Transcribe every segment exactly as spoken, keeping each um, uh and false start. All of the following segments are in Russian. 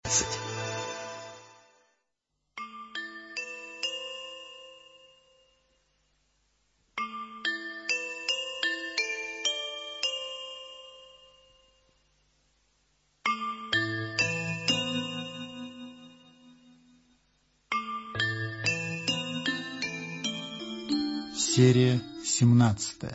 семнадцать. Серия семнадцатая.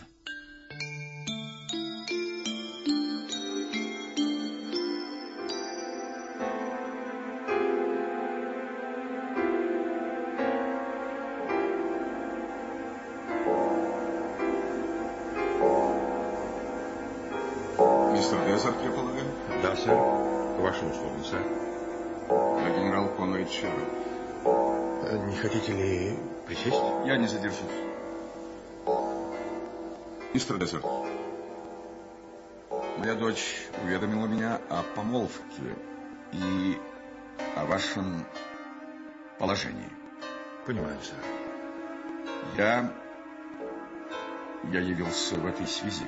Мистер Дезерт, я полагаю? Да, сэр. К вашим услугам, сэр. Я генерал Конрад Шерр. Не хотите ли присесть? Я не задержусь. Мистер Дезерт, моя дочь уведомила меня о помолвке и о вашем положении. Понимаю, сэр. Я... Я явился в этой связи.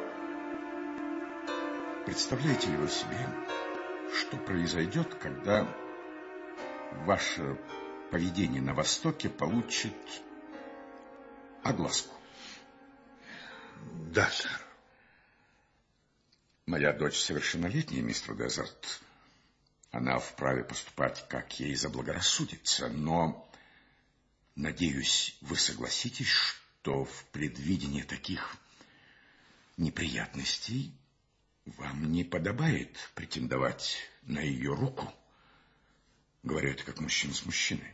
Представляете ли вы себе, что произойдет, когда ваше поведение на Востоке получит огласку? Да, сэр. Моя дочь совершеннолетняя, мистер Дезерт. Она вправе поступать, как ей заблагорассудится, но, надеюсь, вы согласитесь, что в предвидении таких неприятностей вам не подобает претендовать на ее руку. Говорю это как мужчина с мужчиной.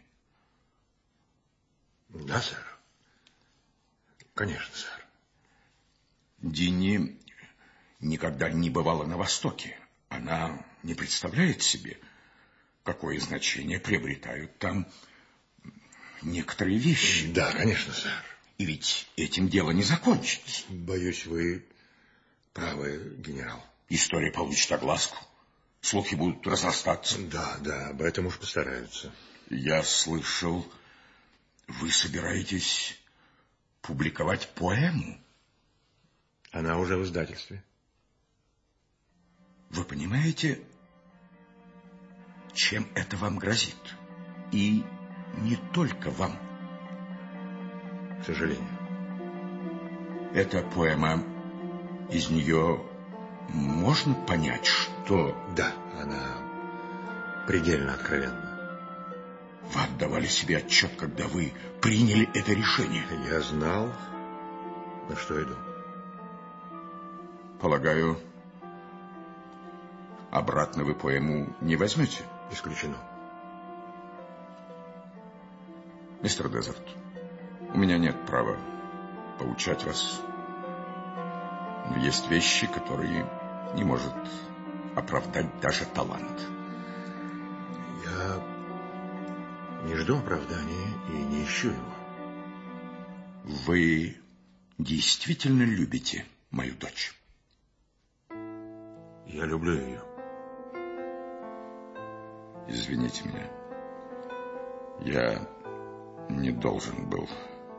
Да, сэр. Конечно, сэр. Динни никогда не бывала на Востоке. Она не представляет себе, какое значение приобретают там некоторые вещи. Да, конечно, сэр. И ведь этим дело не закончится. Боюсь, вы правы, генерал. История получит огласку. Слухи будут разрастаться. Да, да, об этом уж постараются. Я слышал, вы собираетесь публиковать поэму? Она уже в издательстве. Вы понимаете, чем это вам грозит? И не только вам. К сожалению. Эта поэма, из нее можно понять, что... Да, она предельно откровенна. Вы отдавали себе отчет, когда вы приняли это решение? Я знал, на что иду. Полагаю, обратно вы поэму не возьмете? Исключено. Мистер Дезерт, у меня нет права поучать вас. Но есть вещи, которые не может оправдать даже талант. Я не жду оправдания и не ищу его. Вы действительно любите мою дочь? Я люблю ее. Извините меня. Я не должен был.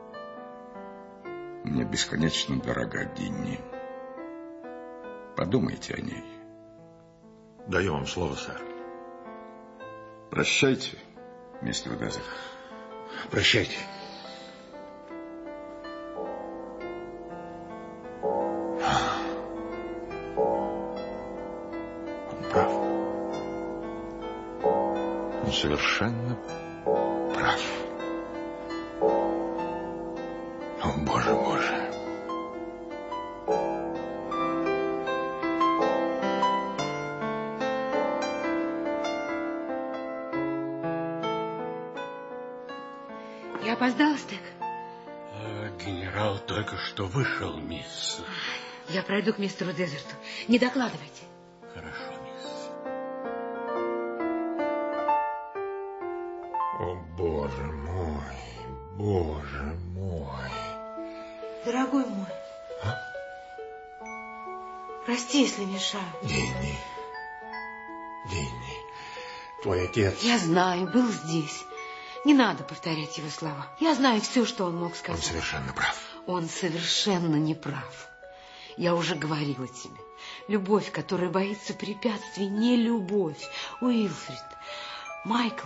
Мне бесконечно дорога Динни. Подумайте о ней. Даю вам слово, сэр. Прощайте, мистер Дезерт. Прощайте. Он прав. Он совершенно прав. О, Боже, Боже. Я опоздала, Стек? А, генерал только что вышел, мисс. Я пройду к мистеру Дезерту. Не докладывайте. Хорошо, мисс. О, Боже мой, Боже мой. Дорогой мой. А? Прости, если мешаю. Динни. Динни. Твой отец... Я знаю, был здесь. Не надо повторять его слова. Я знаю все, что он мог сказать. Он совершенно прав. Он совершенно не прав. Я уже говорила тебе. Любовь, которая боится препятствий, не любовь. Уилфрид, Майкл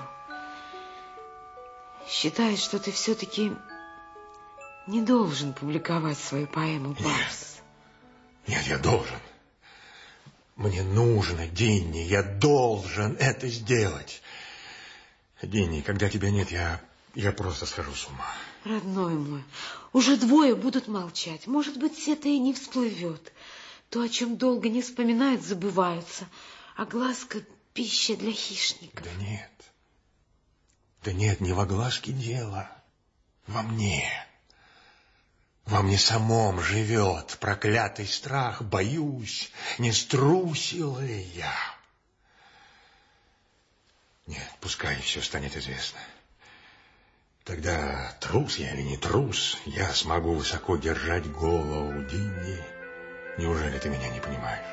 считает, что ты все-таки не должен публиковать свою поэму «Барс». Нет, нет, я должен. Мне нужно, Динни, я должен это сделать. Динни, когда тебя нет, я, я просто схожу с ума. Родной мой, уже двое будут молчать. Может быть, это и не всплывет. То, о чем долго не вспоминают, забываются. А глазка — пища для хищников. Да нет. Да нет, не во глазке дело. Во мне. Во мне самом живет проклятый страх. Боюсь, не струсил ли я. Нет, пускай все станет известно. Тогда трус я или не трус, я смогу высоко держать голову. Динни, неужели ты меня не понимаешь?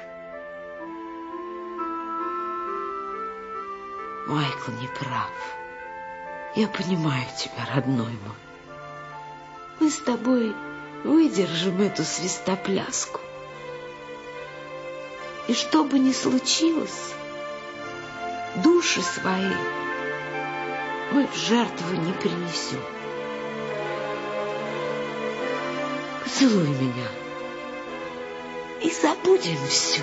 Майкл не прав. Я понимаю тебя, родной мой. Мы с тобой выдержим эту свистопляску. И что бы ни случилось, души свои мы в жертву не принесем. Поцелуй меня и забудем все.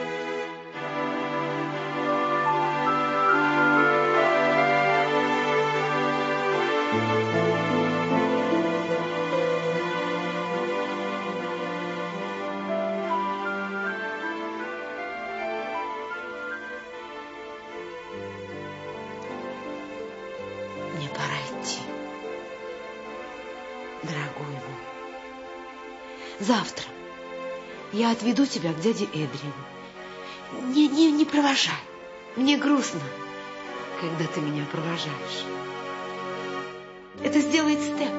Мне пора идти, дорогой мой. Завтра я отведу тебя к дяде Эдриану. Не, не, не провожай. Мне грустно, когда ты меня провожаешь. Это сделает Стек.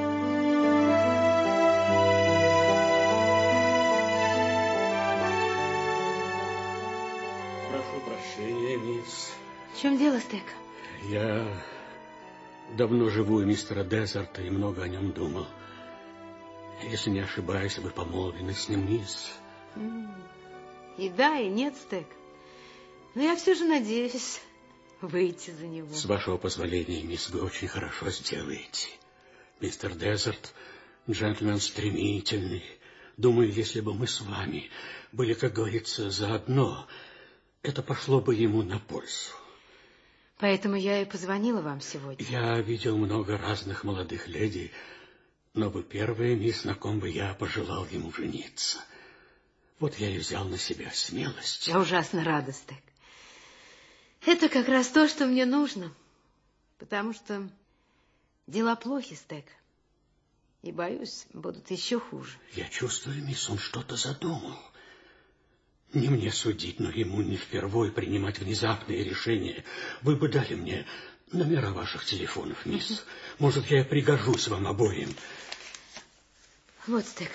Прошу прощения, мисс. В чем дело, Стек? Я давно живу у мистера Дезерта и много о нем думал. Если не ошибаюсь, вы помолвлены с ним, мисс. И да, и нет, Стек. Но я все же надеюсь выйти за него. С вашего позволения, мисс, вы очень хорошо сделаете. Мистер Дезерт джентльмен стремительный. Думаю, если бы мы с вами были, как говорится, заодно, это пошло бы ему на пользу. Поэтому я и позвонила вам сегодня. Я видел много разных молодых леди, но вы первая, мисс, на ком бы я пожелал ему жениться. Вот я и взял на себя смелость. Я ужасно рада, Стек. Это как раз то, что мне нужно. Потому что дела плохи, Стек. И, боюсь, будут еще хуже. Я чувствую, мисс, он что-то задумал. Не мне судить, но ему не впервой принимать внезапные решения. Вы бы дали мне номера ваших телефонов, мисс. Может, я пригожусь вам обоим. Вот, Стек.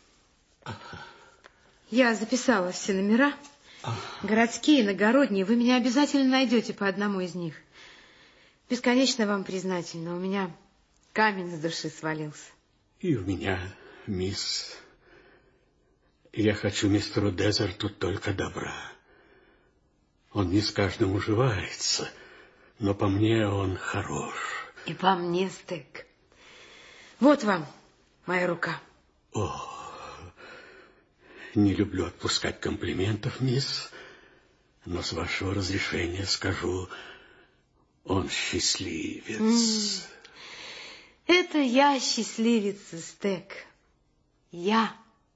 Я записала все номера. Городские, иногородние. Вы меня обязательно найдете по одному из них. Бесконечно вам признательна. У меня камень с души свалился. И у меня, мисс... Я хочу мистеру Дезерту только добра. Он не с каждым уживается, но по мне он хорош. И по мне, Стек. Вот вам моя рука. О, не люблю отпускать комплиментов, мисс, но с вашего разрешения скажу, он счастливец. Mm. Это я счастливица, Стек. Я.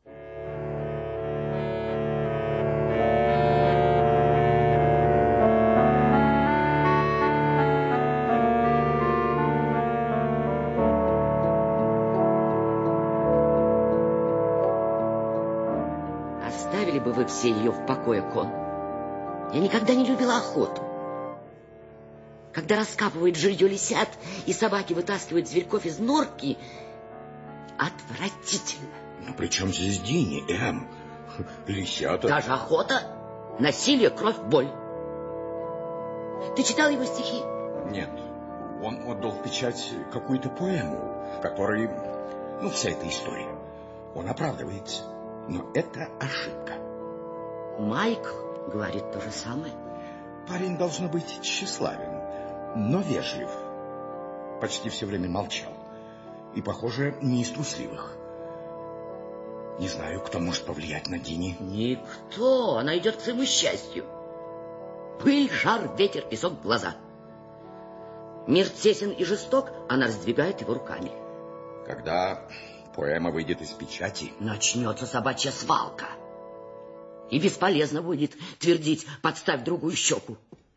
Оставили бы вы все ее в покое, Кон. Я никогда не любила охоту. Когда раскапывают жилье лисят, и собаки вытаскивают зверьков из норки, отвратительно. Но при чем здесь Динни, Эм? Лисята... Даже охота, насилие, кровь, боль. Ты читал его стихи? Нет. Он отдал в печать какую-то поэму, в которой... Ну, вся эта история. Он оправдывается. Но это ошибка. Майкл говорит то же самое. Парень должно быть тщеславен. но вежлив. Почти все время молчал. И, похоже, не из трусливых. Не знаю, кто может повлиять на Дини. Никто. Она идет к своему счастью. Пыль, жар, ветер, песок в глаза. Мир тесен и жесток, она раздвигает его руками. Когда поэма выйдет из печати, начнется собачья свалка. И бесполезно будет твердить: подставь другую щеку.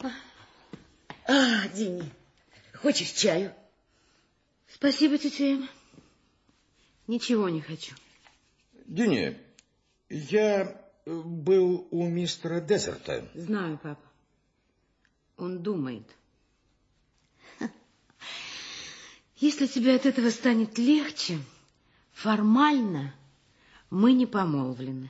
А, Дини, хочешь чаю? Спасибо, тетя Эм. Ничего не хочу. Дини, я был у мистера Дезерта. Знаю, папа. Он думает. Если тебе от этого станет легче, формально мы не помолвлены.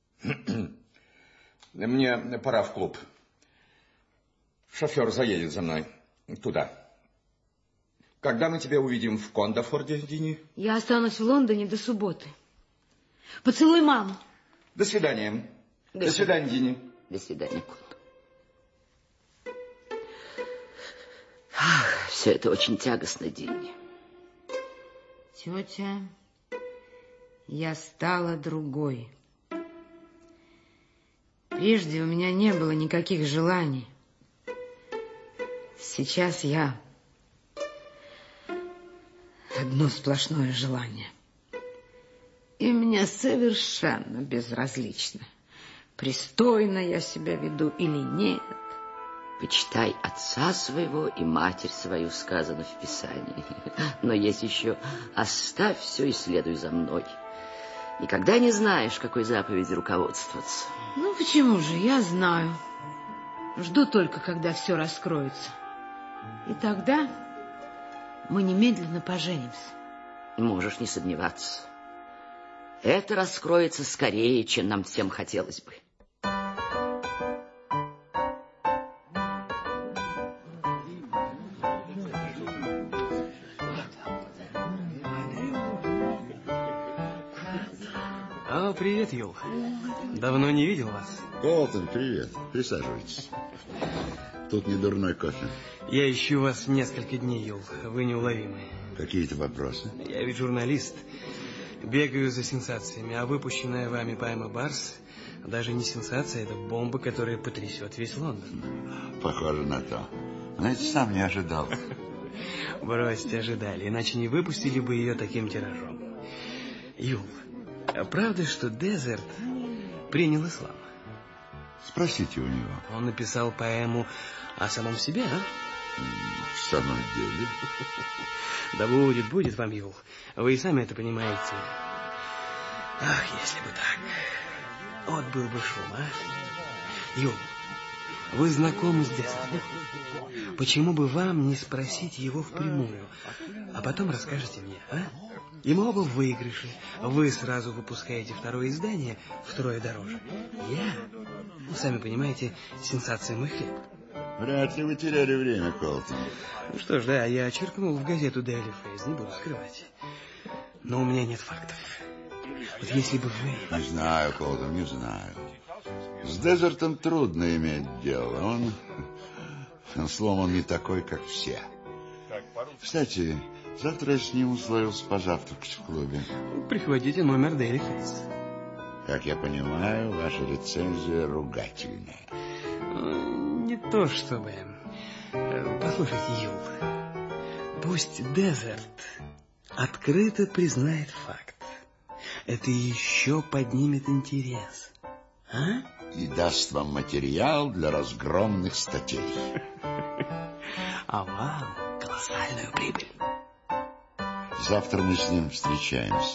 Мне пора в клуб. Шофер заедет за мной туда. Когда мы тебя увидим в Кондафорде, Дини? Я останусь в Лондоне до субботы. Поцелуй маму. До свидания. До, до свидания, Дини. До свидания, Кот. Ах, все это очень тягостно, Дини. Тетя, я стала другой. Прежде у меня не было никаких желаний. Сейчас я одно сплошное желание. И мне совершенно безразлично, пристойно я себя веду или нет. Почитай отца своего и матерь свою, сказано в Писании. Но есть еще: оставь все и следуй за мной. Никогда не знаешь, какой заповеди руководствоваться. Ну, почему же? Я знаю. Жду только, когда все раскроется. И тогда мы немедленно поженимся. Можешь не сомневаться. Это раскроется скорее, чем нам всем хотелось бы. О, привет, Юл. Давно не видел вас. Колтон, привет. Присаживайтесь. Тут не дурной кофе. Я ищу вас несколько дней, Юл. Вы неуловимы. Какие-то вопросы? Я ведь журналист. Бегаю за сенсациями, а выпущенная вами поэма «Барс» даже не сенсация, это бомба, которая потрясет весь Лондон. Похоже на то. Знаете, сам не ожидал. Бросьте, ожидали, иначе не выпустили бы ее таким тиражом. Юл, а правда, что Дезерт принял ислам? Спросите у него. Он написал поэму о самом себе, а? В самом деле? Да будет, будет вам, Юл. Вы и сами это понимаете. Ах, если бы так. Вот был бы шум, а? Юл, вы знакомы с Дезертом. Почему бы вам не спросить его впрямую, а потом расскажете мне, а? Ему оба в выигрыше. Вы сразу выпускаете второе издание втрое дороже. Я, ну, сами понимаете, сенсация мой хлеб. Вряд ли вы теряли время, Колтон. Ну что ж, да, я черкнул в газету Daily Face, не буду скрывать. Но у меня нет фактов. Вот если бы вы... Не знаю, Колтон, не знаю. С Дезертом трудно иметь дело. Он... он сломан не такой, как все. Кстати, завтра я с ним условился позавтракать в клубе. Прихватите номер Daily Face. Как я понимаю, ваша рецензия ругательная. Не то чтобы. Послушайте, Юл, пусть Дезерт открыто признает факт. Это еще поднимет интерес. А? И даст вам материал для разгромных статей. А вам колоссальную прибыль. Завтра мы с ним встречаемся.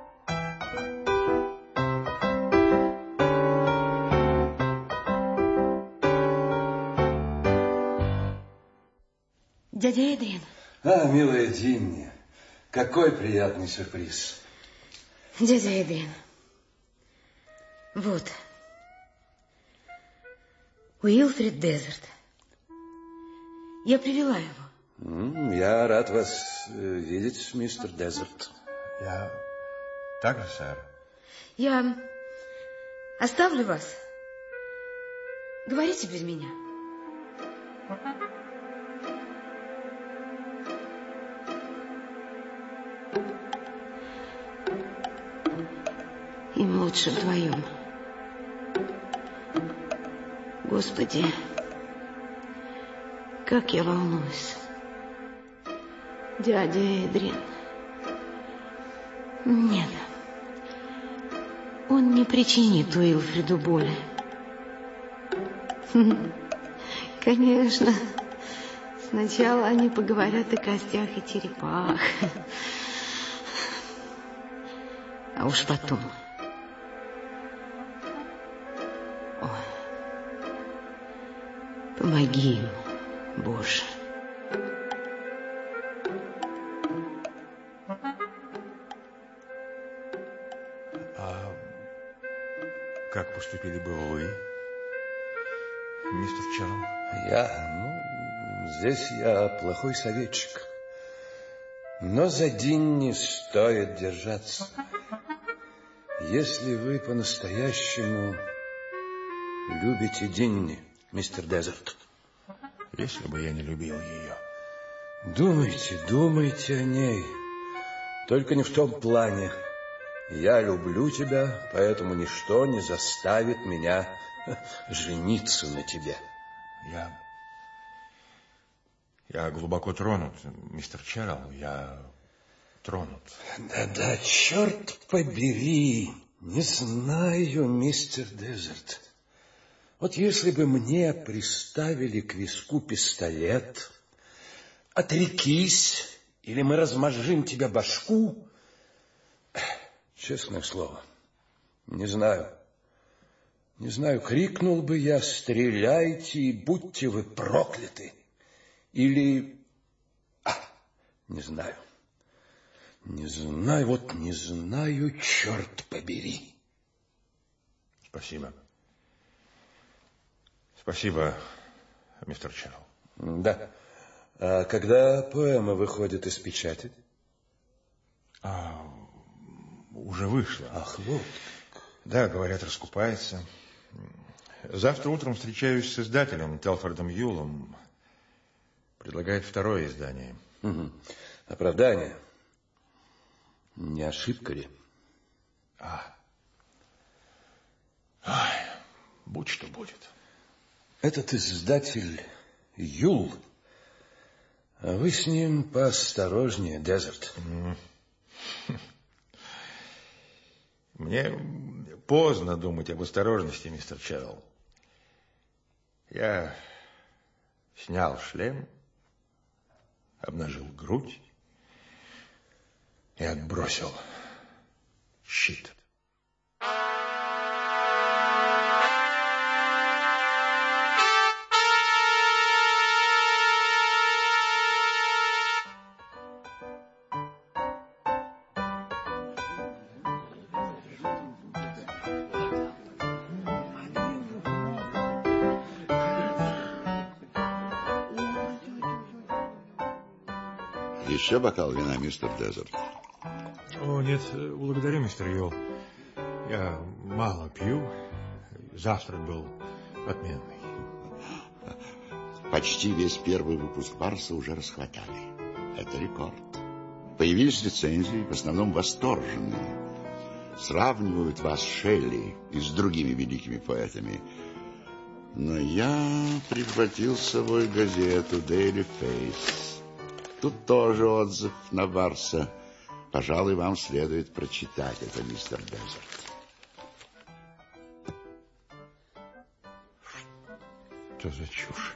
Дядя Эдриан. А, милая Динни, какой приятный сюрприз. Дядя Эдриан, вот, Уилфрид Дезерт. Я привела его. Я рад вас видеть, мистер Дезерт. Я также, сэр. Я оставлю вас. Говорите без меня. моем лучшем твоем. Господи, как я волнуюсь. Дядя Эдриан. Нет, он не причинит Уилфреду боли. Конечно, сначала они поговорят о костях и черепах. А уж потом... Ой, помоги им, Боже. А как поступили бы вы, мистер Чарл? Я, ну, здесь я плохой советчик. Но за Динни стоит держаться. Если вы по-настоящему любите Динни, мистер Дезерт. Если бы я не любил ее. Думайте, думайте о ней. Только не в том плане. Я люблю тебя, поэтому ничто не заставит меня жениться на тебе. Я... Я глубоко тронут, мистер Чарл. Я тронут. Да-да, черт побери. Не знаю, мистер Дезерт. Вот если бы мне приставили к виску пистолет, отрекись, или мы размозжим тебе башку, честное слово, не знаю. Не знаю, крикнул бы я: стреляйте и будьте вы прокляты. Или... А, не знаю. Не знаю, вот не знаю, черт побери. Спасибо. Спасибо, мистер Чарл. Да. А когда поэма выходит из печати? А, уже вышла. Ах, вот. Да, говорят, раскупается. Завтра утром встречаюсь с издателем Телфордом Юлом. Предлагает второе издание. Угу. Оправдание. Не ошибка ли? А. Ай, будь что будет. Этот издатель Юл. А вы с ним поосторожнее, Дезерт. Мне поздно думать об осторожности, мистер Чарл. Я снял шлем, обнажил грудь и отбросил щит. Еще бокал вина, мистер Дезерт? О, нет, благодарю, мистер Юл. Я мало пью. Завтрак был отменный. Почти весь первый выпуск Барса уже расхватали. Это рекорд. Появились рецензии, в основном восторженные. Сравнивают вас с Шелли и с другими великими поэтами. Но я прихватил с собой газету Daily Face. Тут тоже отзыв на Барса. Пожалуй, вам следует прочитать это, мистер Дезерт. Что за чушь?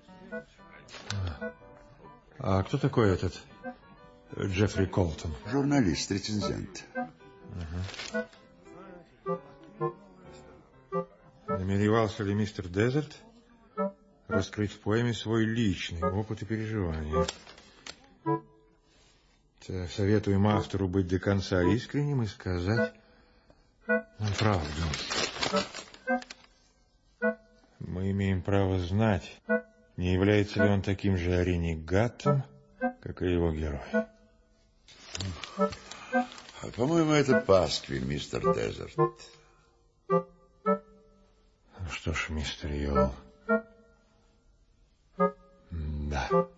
А, а кто такой этот Джеффри Колтон? Журналист, рецензент. Угу. Намеревался ли мистер Дезерт раскрыть в поэме свой личный опыт и переживания? Советуем автору быть до конца искренним и сказать нам правду. Мы имеем право знать, не является ли он таким же ренегатом, как и его герой. По-моему, это пасквиль, мистер Дезерт. Что ж, мистер Юл, да.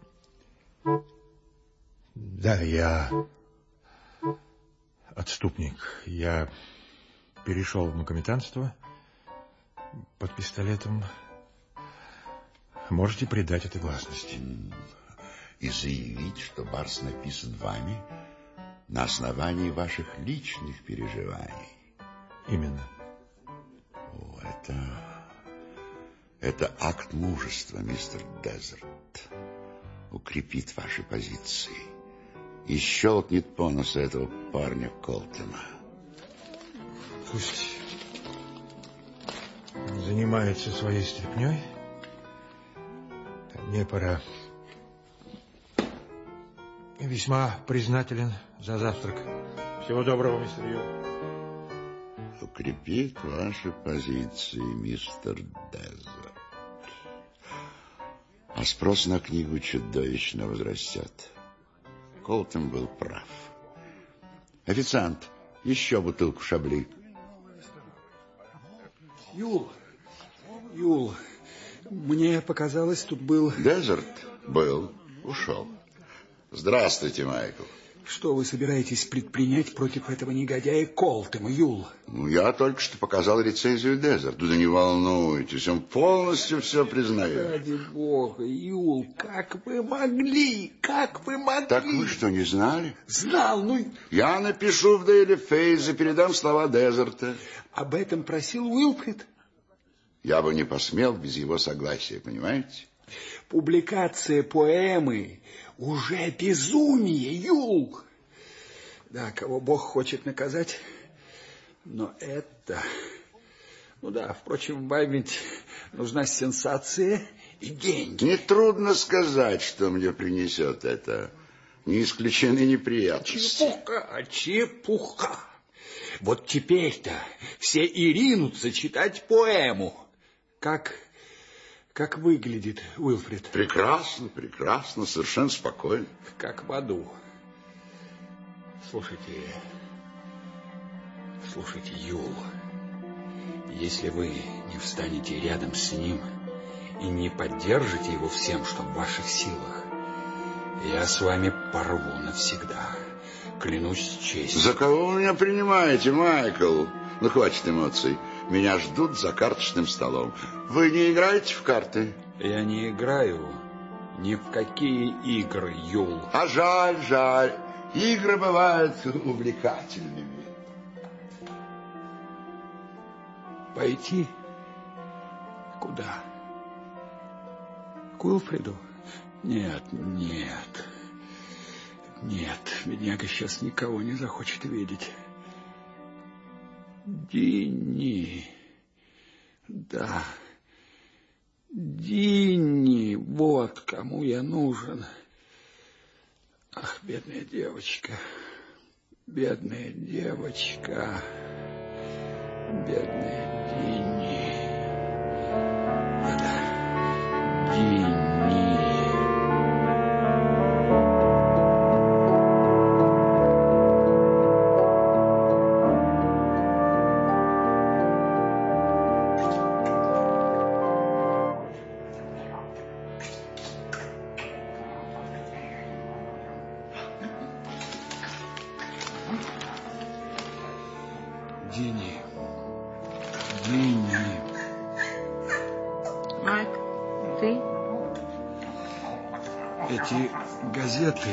Да, я отступник. Я перешел в макометанство, под пистолетом можете придать это гласности. И заявить, что Барс написан вами на основании ваших личных переживаний. Именно. О, это... Это акт мужества, мистер Дезерт. Укрепит ваши позиции и щелкнет по носу этого парня Колтема. Пусть занимается своей стряпнёй. Мне пора. Весьма признателен за завтрак. Всего доброго, мистер Ю. Укрепит ваши позиции, мистер Дезерт. А спрос на книгу чудовищно возрастет. Колтем был прав. Официант, еще бутылку шабли. Юл, Юл, мне показалось, тут был... Дезерт был, ушел. Здравствуйте, Майкл. Что вы собираетесь предпринять против этого негодяя Колтема, Юл? Ну, я только что показал рецензию Дезерту. Да не волнуйтесь, он полностью все признает. Ради бога, Юл, как вы могли? Как вы могли? Так вы что, не знали? Знал, ну... Я напишу в Дейли Фейс и передам слова Дезерта. Об этом просил Уилфрид? Я бы не посмел без его согласия, понимаете? Публикация поэмы уже безумие, Юл. Да, кого Бог хочет наказать. Но это... Ну да, впрочем, вам ведь нужна сенсация и деньги. Нетрудно сказать, что мне принесет это. Не исключены неприятности. Чепуха, чепуха. Вот теперь-то все и ринутся читать поэму. Как... Как выглядит Уилфрид? Прекрасно, прекрасно, совершенно спокойно. Как в аду. Слушайте, слушайте, Юл, если вы не встанете рядом с ним и не поддержите его всем, что в ваших силах, я с вами порву навсегда. Клянусь честью. За кого вы меня принимаете, Майкл? Ну, хватит эмоций. Меня ждут за карточным столом. Вы не играете в карты? Я не играю ни в какие игры, Юл. А жаль, жаль. Игры бывают увлекательными. Пойти? Куда? К Уилфриду? Нет, нет. Нет, бедняга сейчас никого не захочет видеть. Динни. Да. Динни. Вот кому я нужен. Ах, бедная девочка. Бедная девочка. Бедная Динни. Да-да. Динни. Динни. Динни. Майк, ты? Эти газеты,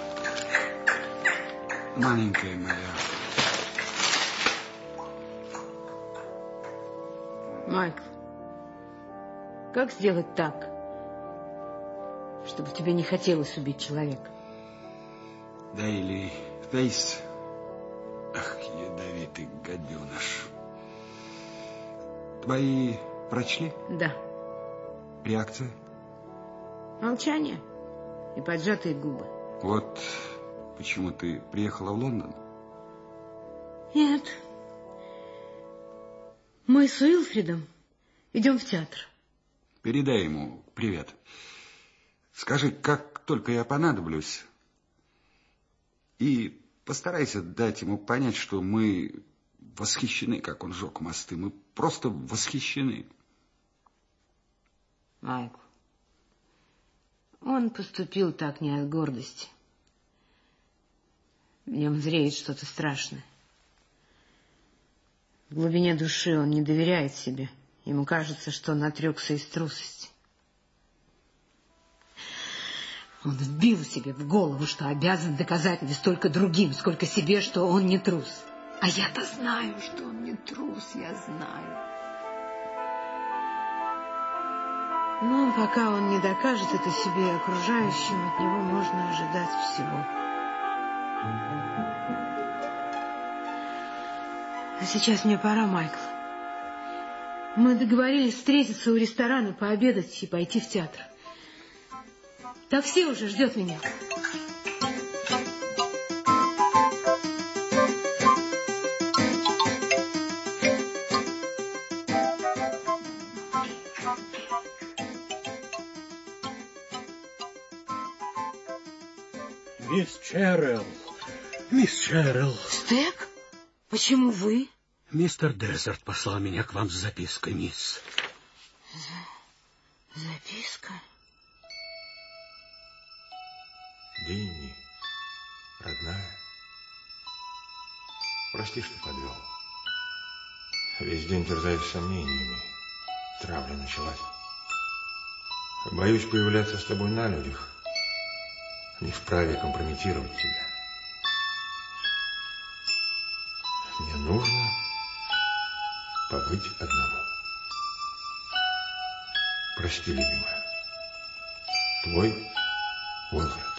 маленькая моя. Майкл, как сделать так, чтобы тебе не хотелось убить человека? Дейли Фейс. Ах, ядовитый гаденыш. Твои прочли? Да. Реакция? Молчание и поджатые губы. Вот почему ты приехала в Лондон? Нет. Мы с Уилфридом идем в театр. Передай ему привет. Скажи, как только я понадоблюсь, и постарайся дать ему понять, что мы восхищены, как он жег мосты. Мы просто восхищены. Майкл, он поступил так не от гордости. В нем зреет что-то страшное. В глубине души он не доверяет себе. Ему кажется, что он отрекся из трусости. Он вбил себе в голову, что обязан доказать не столько другим, сколько себе, что он не трус. А я-то знаю, что он не трус, я знаю. Но пока он не докажет это себе и окружающим, от него можно ожидать всего. А сейчас мне пора, Майкл. Мы договорились встретиться у ресторана, пообедать и пойти в театр. Такси уже ждет меня. Мисс Черрилл, мисс Черрилл. Стек? Почему вы? Мистер Дезерт послал меня к вам с запиской, мисс. За... Записка? Динни, родная, прости, что подвел. Весь день терзаюсь сомнениями. Травля началась. Боюсь появляться с тобой на людях. Не вправе компрометировать тебя. Мне нужно побыть одному. Прости, любимая. Твой Уилфред.